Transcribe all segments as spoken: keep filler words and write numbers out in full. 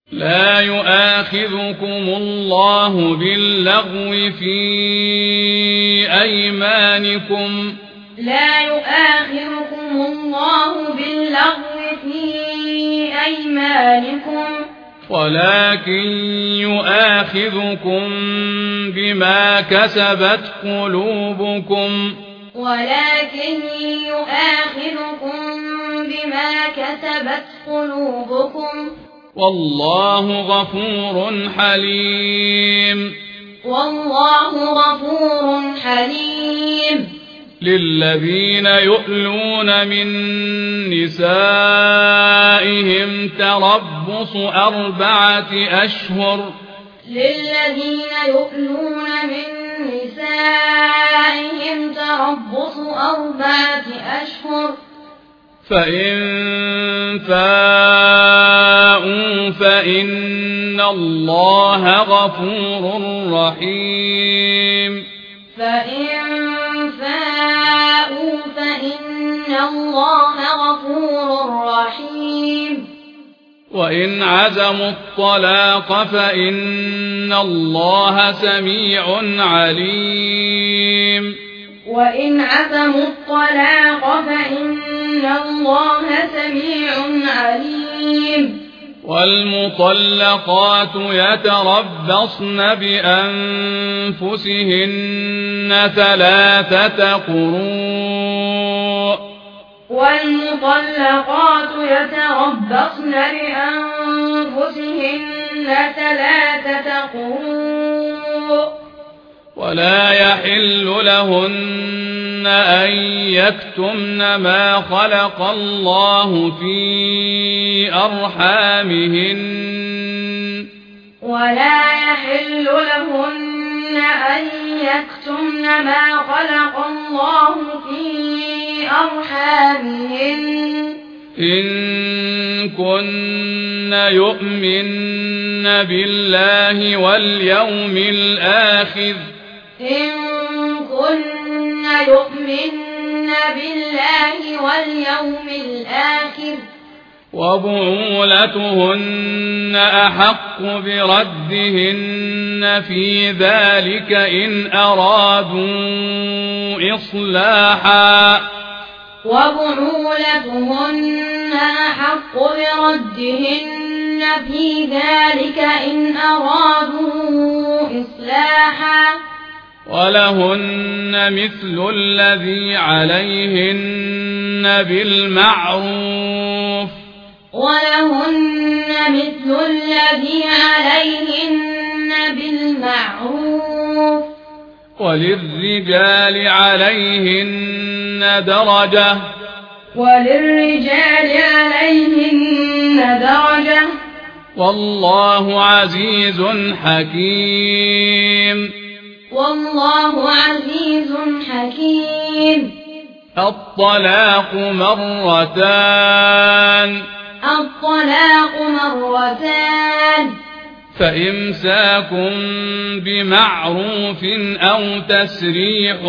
لا يؤاخذكم الله باللغو في أيمانكم لا يؤاخذكم الله باللغو في أيمانكم ولكن يؤاخذكم بما كسبت قلوبكم ولكن يؤاخذكم بما كسبت قلوبكم والله غفور حليم والله غفور حليم للذين يؤلون من نسائهم تربص أربعة أشهر للذين يؤلون من نسائهم تربص أربعة أشهر فإن فاءوا فإن الله غفور رحيم فإن فاءوا فإن الله غفور رحيم وإن عزموا الطلاق فإن الله سميع عليم وإن عزموا الطلاق فإن الله سميع عليم والمطلقات يتربصن بأنفسهن ثلاثة قروء والمطلقات يتربصن بأنفسهن ثلاثة قروء ولا يحل لهن أن يكتمن ما خلق الله في أرحامهن ولا يحل لهن أن يكتمن ما خلق الله في أرحامهن إن كن يؤمن بالله واليوم الآخر إن كن يؤمن بالله واليوم الآخر وبعولتهن أحق بردهن في ذلك إن أرادوا إصلاحا وبعولتهن أحق بردهن في ذلك إن أرادوا إصلاحا ولهن مثل الذي عليهن بالمعروف ولهن مثل الذي عليهن بالمعروف وللرجال عليهن درجة وللرجال عليهن درجة والله عزيز حكيم والله عزيز حكيم الطلاق مرتان الطلاق مرتان فإمساكم بمعروف أو تسريح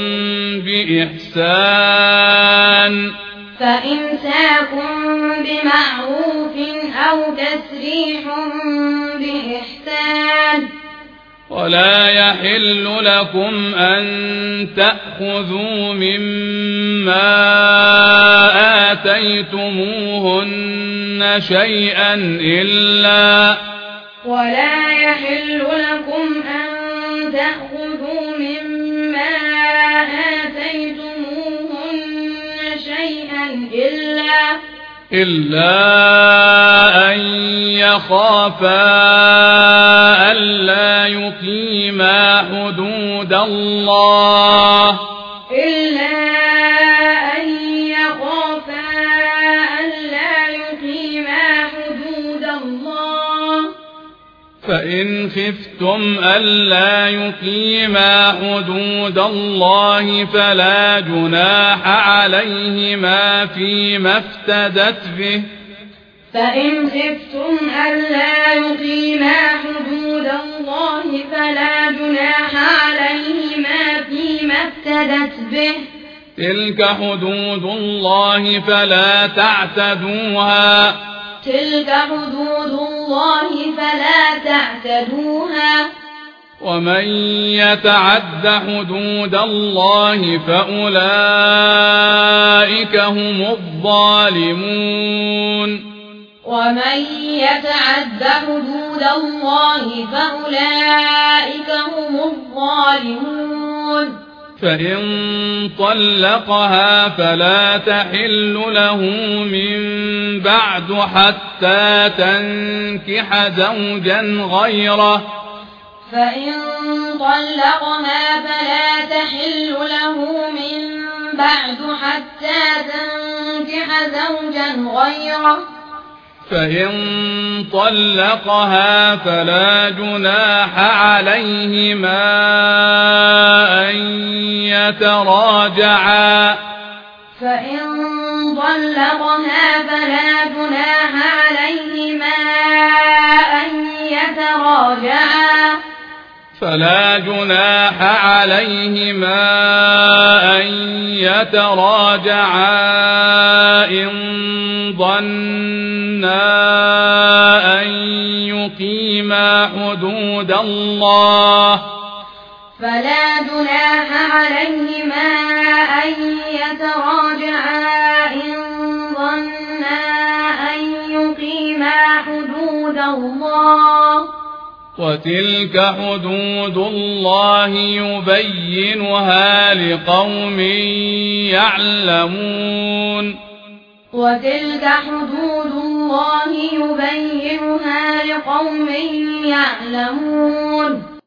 بإحسان فإمساكم بمعروف أو تسريح بإحسان ولا يحل لكم أن تأخذوا مما آتيتموهن شيئا إلا ولا يحل لكم أن تأخذوا مما آتيتموهن شيئا إلا إلا أن يخافا ألا يقيما حدود الله إلا أن يخافا ألا يقيما حدود الله فإن خفتم ألا يقيما حدود الله فلا جناح عليهما فيما افتدت به فإن خفتم ألا يقيما حدود الله فلا جناح عليهما فيما افتدت به تلك حدود الله فلا تعتدوها تلك حدود الله الله فلا تعتدوها ومن يتعد حدود الله فأولئك هم الظالمون ومن يتعد حدود الله فأولئك هم الظالمون فإن طلقها فلا تحل له من بعد حتى تنكح زوجا غيره فإن طلقها فلا تحل له من بعد حتى تنكح زوجا غيره فإن طلقها فلا جناح عليهما أن يتراجعا فإن طلقها فلا جناح عليهما أن يتراجعا فلا جناح عليهما أن يتراجعا إن ظنا أن يقيما حدود الله فلا جناح عليهما أن يتراجعا إن ظنا أن يقيما حدود الله وتلك حدود الله يبينها لقوم يعلمون وتلك حدود الله يبينها لقوم يعلمون